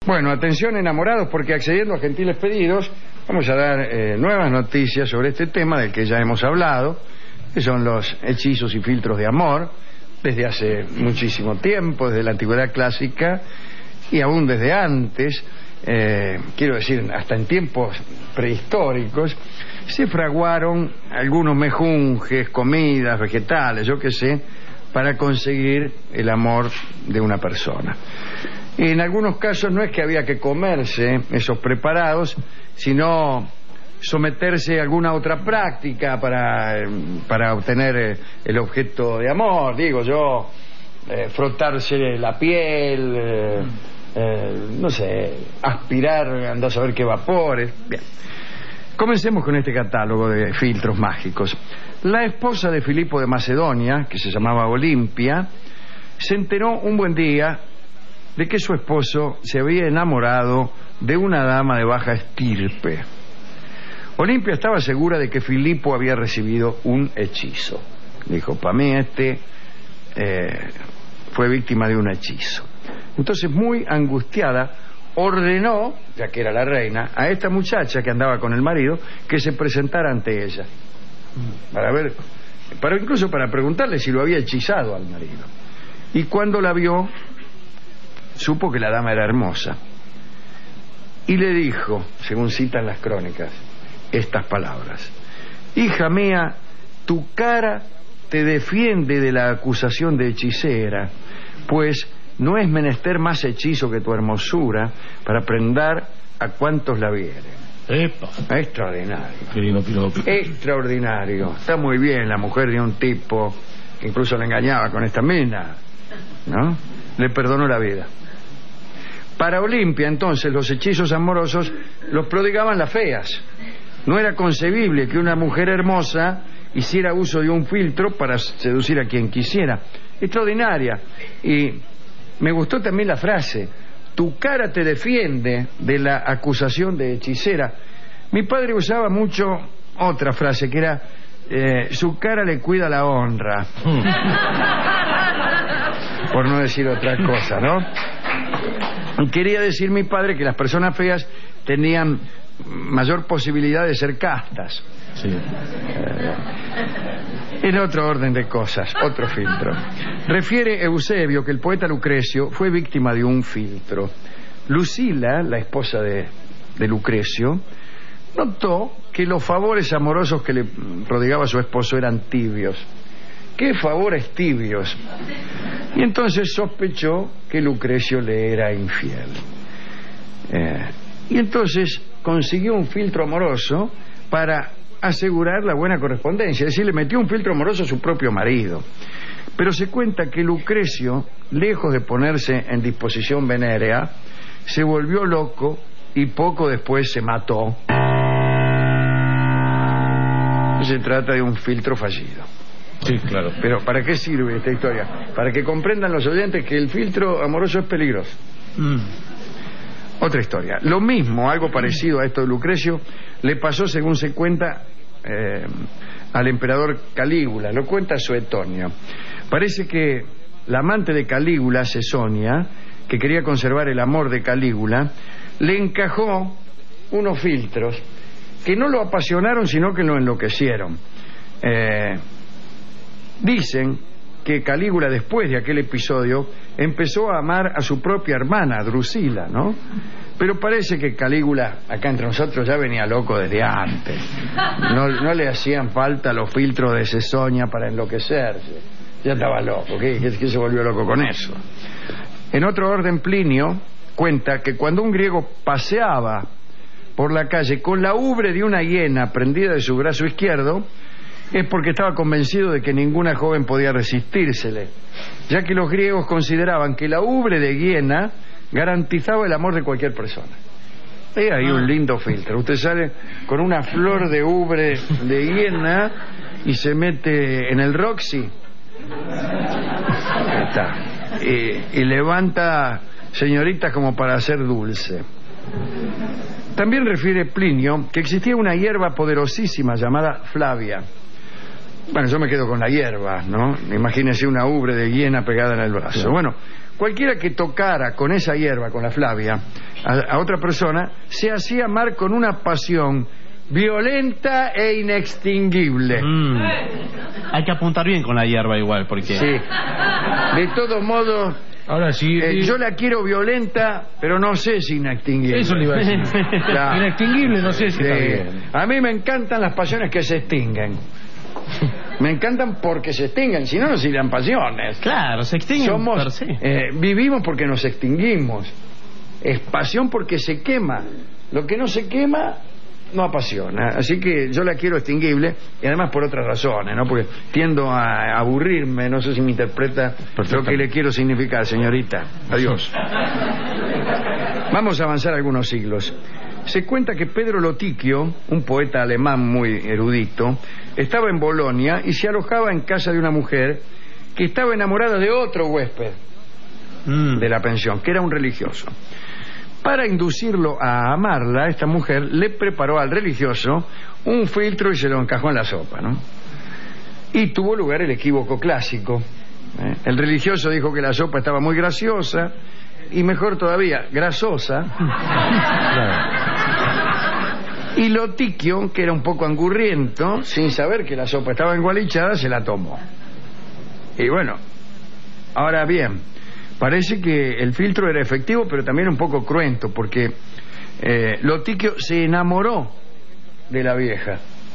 Bueno, atención enamorados, porque accediendo a gentiles pedidos vamos a dar nuevas noticias sobre este tema del que ya hemos hablado, que son los hechizos y filtros de amor, desde hace muchísimo tiempo, desde la antigüedad clásica y aún desde antes, quiero decir, hasta en tiempos prehistóricos, se fraguaron algunos mejunjes, comidas, vegetales, yo qué sé, para conseguir el amor de una persona. Y en algunos casos no es que había que comerse esos preparados, sino someterse a alguna otra práctica para obtener el objeto de amor, digo yo, frotarse la piel, no sé, aspirar, andar a saber qué vapores. Bien, comencemos con este catálogo de filtros mágicos. La esposa de Filipo de Macedonia, que se llamaba Olimpia, se enteró un buen día de que su esposo se había enamorado de una dama de baja estirpe. Olimpia estaba segura de que Filipo había recibido un hechizo. Dijo, para mí fue víctima de un hechizo. Entonces, muy angustiada, ordenó, ya que era la reina, a esta muchacha que andaba con el marido, que se presentara ante ella. Incluso para preguntarle si lo había hechizado al marido. Y cuando la vio, supo que la dama era hermosa. Y le dijo, según citan las crónicas, estas palabras: hija mía, tu cara te defiende de la acusación de hechicera, pues no es menester más hechizo que tu hermosura para prendar a cuantos la vieren. ¡Epa! Extraordinario. Extraordinario. Está muy bien la mujer de un tipo que incluso le engañaba con esta mina, ¿no? Le perdonó la vida. Para Olimpia, entonces, los hechizos amorosos los prodigaban las feas. No era concebible que una mujer hermosa hiciera uso de un filtro para seducir a quien quisiera. Extraordinaria. Y me gustó también la frase: tu cara te defiende de la acusación de hechicera. Mi padre usaba mucho otra frase que era su cara le cuida la honra. Por no decir otra cosa, ¿no? Quería decir mi padre que las personas feas tenían mayor posibilidad de ser castas. Sí. En otro orden de cosas, otro filtro. Refiere Eusebio que el poeta Lucrecio fue víctima de un filtro. Lucila, la esposa de Lucrecio, notó que los favores amorosos que le prodigaba su esposo eran tibios. ¿Qué favores tibios? Y entonces sospechó que Lucrecio le era infiel. Y entonces consiguió un filtro amoroso para asegurar la buena correspondencia, es decir, le metió un filtro amoroso a su propio marido. Pero se cuenta que Lucrecio, lejos de ponerse en disposición venérea, se volvió loco y poco después se mató. Se trata de un filtro fallido. Sí, claro. Pero ¿para qué sirve esta historia? Para que comprendan los oyentes que el filtro amoroso es peligroso. Otra historia. Lo mismo, algo parecido a esto de Lucrecio, le pasó, según se cuenta, al emperador Calígula. Lo cuenta Suetonio. Parece que la amante de Calígula, Cesonia, que quería conservar el amor de Calígula, le encajó unos filtros que no lo apasionaron, sino que lo enloquecieron. Dicen que Calígula, después de aquel episodio, empezó a amar a su propia hermana, Drusila, ¿no? Pero parece que Calígula, acá entre nosotros, ya venía loco desde antes. No le hacían falta los filtros de Cesonia para enloquecerse. Ya estaba loco. ¿Qué se volvió loco con eso? En otro orden, Plinio cuenta que cuando un griego paseaba por la calle con la ubre de una hiena prendida de su brazo izquierdo, es porque estaba convencido de que ninguna joven podía resistírsele, ya que los griegos consideraban que la ubre de hiena garantizaba el amor de cualquier persona. Hay ahí un lindo filtro. Usted sale con una flor de ubre de hiena y se mete en el Roxy. Ahí está. Y levanta señoritas como para hacer dulce. También refiere Plinio que existía una hierba poderosísima llamada Flavia. Bueno, yo me quedo con la hierba, ¿no? Imagínese una ubre de hiena pegada en el brazo. Bueno, cualquiera que tocara con esa hierba, con la Flavia, a otra persona, se hacía amar con una pasión violenta e inextinguible. Hay que apuntar bien con la hierba igual, porque... Sí. De todos modos, Ahora sí. yo la quiero violenta, pero no sé si inextinguible. Eso le iba a decir. La- Inextinguible, no sé si está bien. A mí me encantan las pasiones que se extinguen. Me encantan porque se extinguen, si no, no serían pasiones. Claro, se extinguen Somos, per se. vivimos porque nos extinguimos. Es pasión porque se quema. Lo que no se quema no apasiona. Así que yo la quiero extinguible, y además por otras razones, ¿no? Porque tiendo a aburrirme. No sé si me interpreta lo que le quiero significar, señorita. Adiós. Vamos a avanzar algunos siglos. Se cuenta que Pedro Lotichio, un poeta alemán muy erudito, estaba en Bolonia y se alojaba en casa de una mujer que estaba enamorada de otro huésped de la pensión, que era un religioso. Para inducirlo a amarla, esta mujer le preparó al religioso un filtro y se lo encajó en la sopa, ¿no? Y tuvo lugar el equívoco clásico. El religioso dijo que la sopa estaba muy graciosa y, mejor todavía, grasosa. Y Lotichio, que era un poco angurriento, sin saber que la sopa estaba engualichada, se la tomó. Y bueno, ahora bien, parece que el filtro era efectivo, pero también un poco cruento, porque Lotichio se enamoró de la vieja.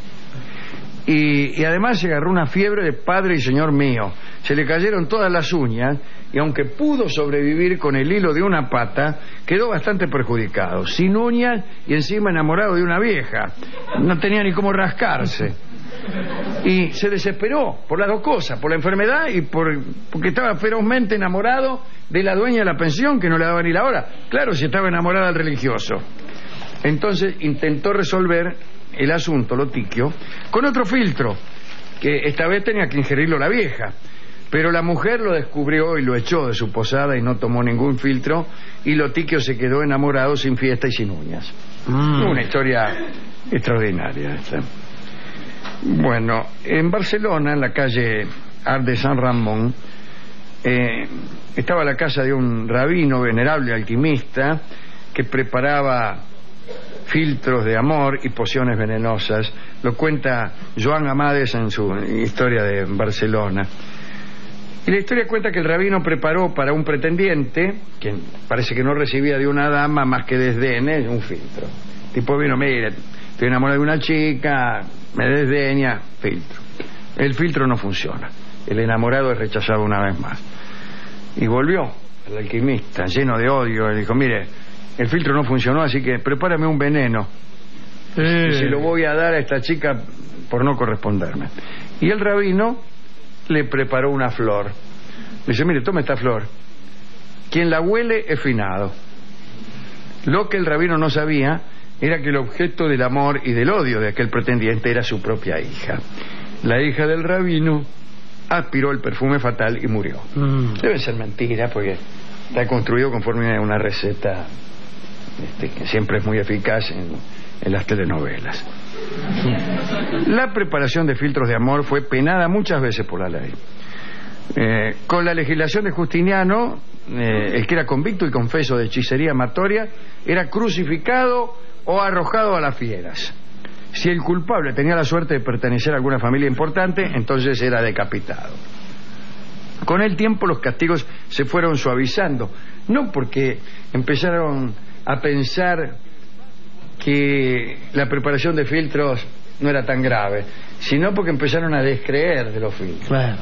Y además se agarró una fiebre de padre y señor mío. Se le cayeron todas las uñas, y aunque pudo sobrevivir con el hilo de una pata, quedó bastante perjudicado, sin uñas y encima enamorado de una vieja. No tenía ni cómo rascarse. Y se desesperó por las dos cosas, por la enfermedad y porque estaba ferozmente enamorado de la dueña de la pensión, que no le daba ni la hora. Claro, si estaba enamorada del religioso. Entonces intentó resolver el asunto, Lotichio, con otro filtro, que esta vez tenía que ingerirlo la vieja. Pero la mujer lo descubrió y lo echó de su posada y no tomó ningún filtro, y Lotichio se quedó enamorado sin fiesta y sin uñas. Una historia extraordinaria esta. Bueno, en Barcelona, en la calle Arc de San Ramón, estaba la casa de un rabino venerable alquimista que preparaba filtros de amor y pociones venenosas. Lo cuenta Joan Amades en su historia de Barcelona. Y la historia cuenta que el rabino preparó para un pretendiente, que parece que no recibía de una dama más que desdenes, un filtro. Tipo vino, mire, estoy enamorado de una chica, me desdeña, filtro. El filtro no funciona. El enamorado es rechazado una vez más. Y volvió el alquimista, lleno de odio, y dijo, mire, el filtro no funcionó, así que prepárame un veneno. Y se lo voy a dar a esta chica por no corresponderme. Y el rabino le preparó una flor. Le dice, mire, tome esta flor. Quien la huele es finado. Lo que el rabino no sabía era que el objeto del amor y del odio de aquel pretendiente era su propia hija. La hija del rabino aspiró el perfume fatal y murió. Debe ser mentira, porque está construido conforme a una receta que siempre es muy eficaz en las telenovelas. La preparación de filtros de amor fue penada muchas veces por la ley. Con la legislación de Justiniano, el que era convicto y confeso de hechicería amatoria era crucificado o arrojado a las fieras. Si el culpable tenía la suerte de pertenecer a alguna familia importante, entonces era decapitado. Con el tiempo los castigos se fueron suavizando, no porque empezaron a pensar que la preparación de filtros no era tan grave, sino porque empezaron a descreer de los filtros. Claro.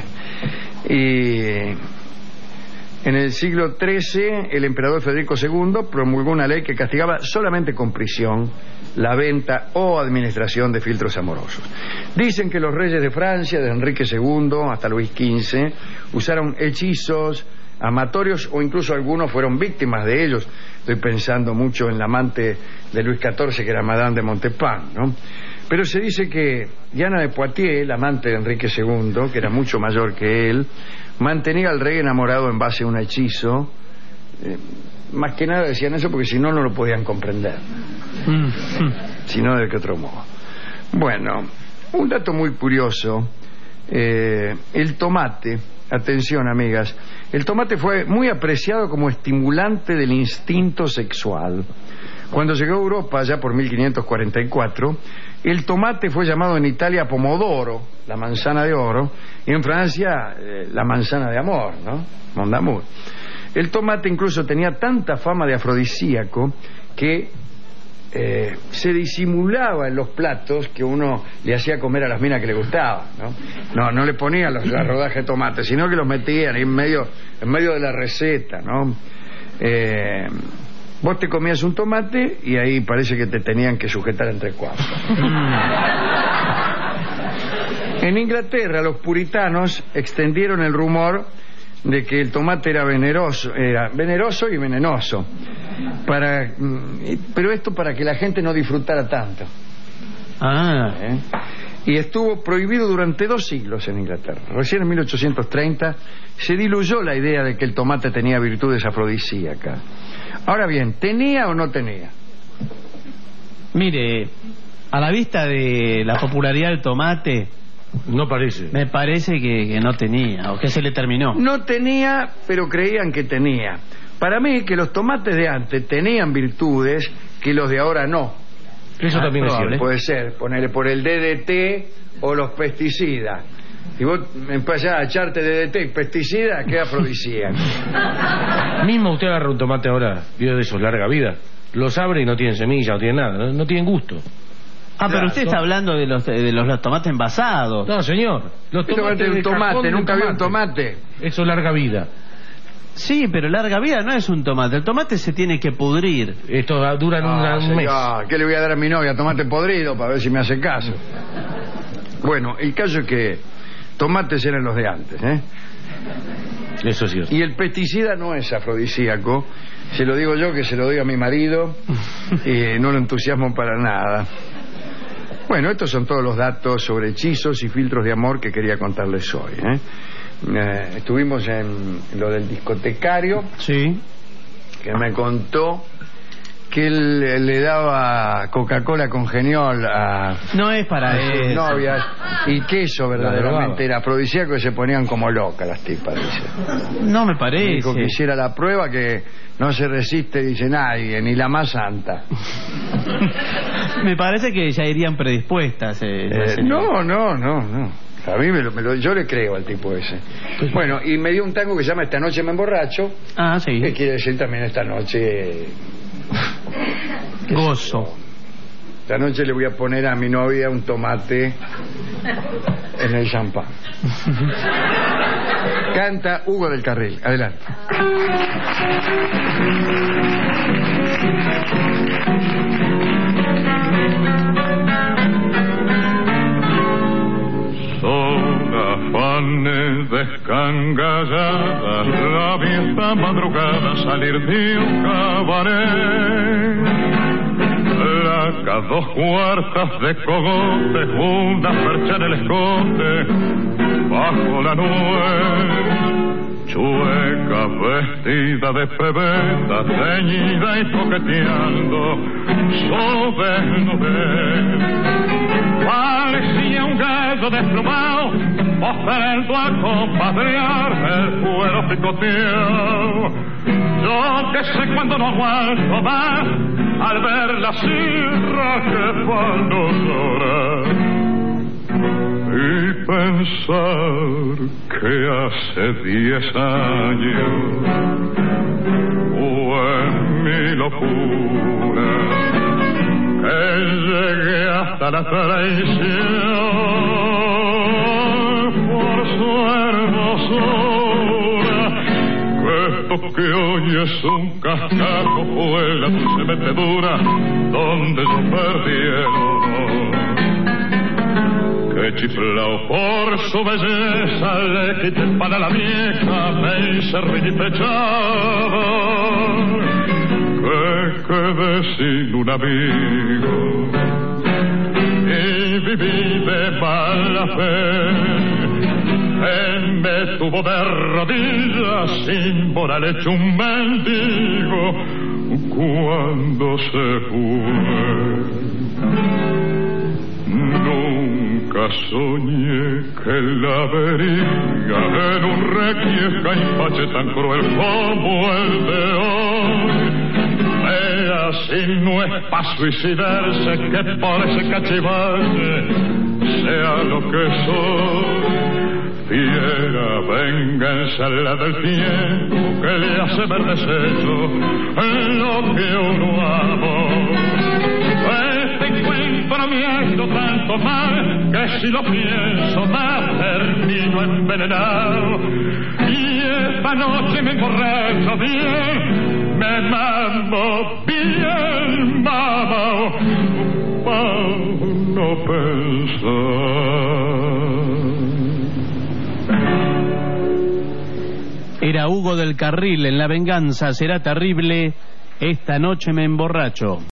Y en el siglo XIII el emperador Federico II promulgó una ley que castigaba solamente con prisión la venta o administración de filtros amorosos. Dicen que los reyes de Francia, de Enrique II hasta Luis XV, usaron hechizos amatorios, o incluso algunos fueron víctimas de ellos. Estoy pensando mucho en la amante de Luis XIV, que era Madame de Montespan, ¿no? Pero se dice que Diana de Poitiers, la amante de Enrique II, que era mucho mayor que él, mantenía al rey enamorado en base a un hechizo. Más que nada decían eso porque si no, no lo podían comprender. Si no, de qué otro modo. Bueno, un dato muy curioso. El tomate atención amigas, el tomate fue muy apreciado como estimulante del instinto sexual. Cuando llegó a Europa, ya por 1544, el tomate fue llamado en Italia pomodoro, la manzana de oro, y en Francia la manzana de amor, ¿no? Mon d'amour. El tomate incluso tenía tanta fama de afrodisíaco que se disimulaba en los platos que uno le hacía comer a las minas que le gustaban, ¿no? No le ponían la rodaja de tomate, sino que los metían en medio de la receta, ¿no? Vos te comías un tomate y ahí parece que te tenían que sujetar entre cuatro. En Inglaterra los puritanos extendieron el rumor de que el tomate era veneroso y venenoso, pero esto para que la gente no disfrutara tanto. Y estuvo prohibido durante 2 siglos en Inglaterra. Recién en 1830 se diluyó la idea de que el tomate tenía virtudes afrodisíacas. Ahora bien, ¿tenía o no tenía? Mire, a la vista de la popularidad del tomate, no parece. me parece que no tenía, o que se le terminó. No tenía, pero creían que tenía. Para mí, que los tomates de antes tenían virtudes que los de ahora no. Eso también es cierto. Puede ser, ponerle por el DDT o los pesticidas. Si vos empezás a echarte DDT y pesticidas, queda afrodisíaco. Mismo usted agarra un tomate ahora, vio de esos larga vida, los abre y no tienen semilla, no tienen nada, no tienen gusto. Pero usted está hablando de los tomates envasados. No, señor. Los tomates de tomate, nunca vi un tomate. Eso larga vida. Sí, pero larga vida no es un tomate. El tomate se tiene que pudrir. Esto dura un mes. ¿Qué le voy a dar a mi novia? Tomate podrido para ver si me hace caso. Bueno, el caso es que tomates eran los de antes, ¿eh? Eso es cierto. Y el pesticida no es afrodisíaco. Se lo digo yo, que se lo doy a mi marido, y no lo entusiasmo para nada. Bueno, estos son todos los datos sobre hechizos y filtros de amor que quería contarles hoy, ¿eh? Estuvimos en lo del discotecario. Sí. Que me contó que él le daba Coca-Cola con geniol a No es para sus eso. novias, y queso verdaderamente era afrodisíaco, y se ponían como locas las tipas, dice. No me Me parece. dijo que hiciera la prueba, que no se resiste, dice, nadie, ni la más santa. Me parece que ya irían predispuestas. No. A mí yo le creo al tipo ese. Bueno, y me dio un tango que se llama Esta noche me emborracho. Sí. Que quiere decir también esta noche Gozo. Esta noche le voy a poner a mi novia un tomate en el champán. Canta Hugo del Carril. Adelante. Son afanes descangalladas, la vieja madrugada salir de un cabaret. Placas 2 cuartas de cogote, una percha en el escote, bajo la nube. Chueca vestida de pebeta, ceñida y coqueteando, su desnudez. Parecía un gallo desplumado, ofrendo a compadrear el cuero picoteado. Yo que sé cuando no aguanto más, al ver la sierra que cuando llora. Y pensar que hace 10 años fue mi locura, que llegué hasta la traición por su hermosura. Que esto que hoy es un cascajo fue la dulce metedura donde yo perdieron. Que chiflao por su belleza le quité el pan a la vieja, me hice ridipechado. Que quedé sin un amigo y viví de mala fe. Él me tuvo de rodillas sin moral hecho un mendigo cuando se fue. Nunca soñé que la vería en un requiesca y pache tan cruel como el de hoy. Vea si no es pa' suicidarse que por ese cachivache sea lo que soy. Fiera venganza la del tiempo que le hace ver deshecho en lo que uno amó. Este encuentro me ha hecho tanto mal que si lo pienso más termino envenenado. Y esta noche me emborracho bien, me mando bien mamao pa' no pensar. Era Hugo del Carril en La venganza será terrible. Esta noche me emborracho.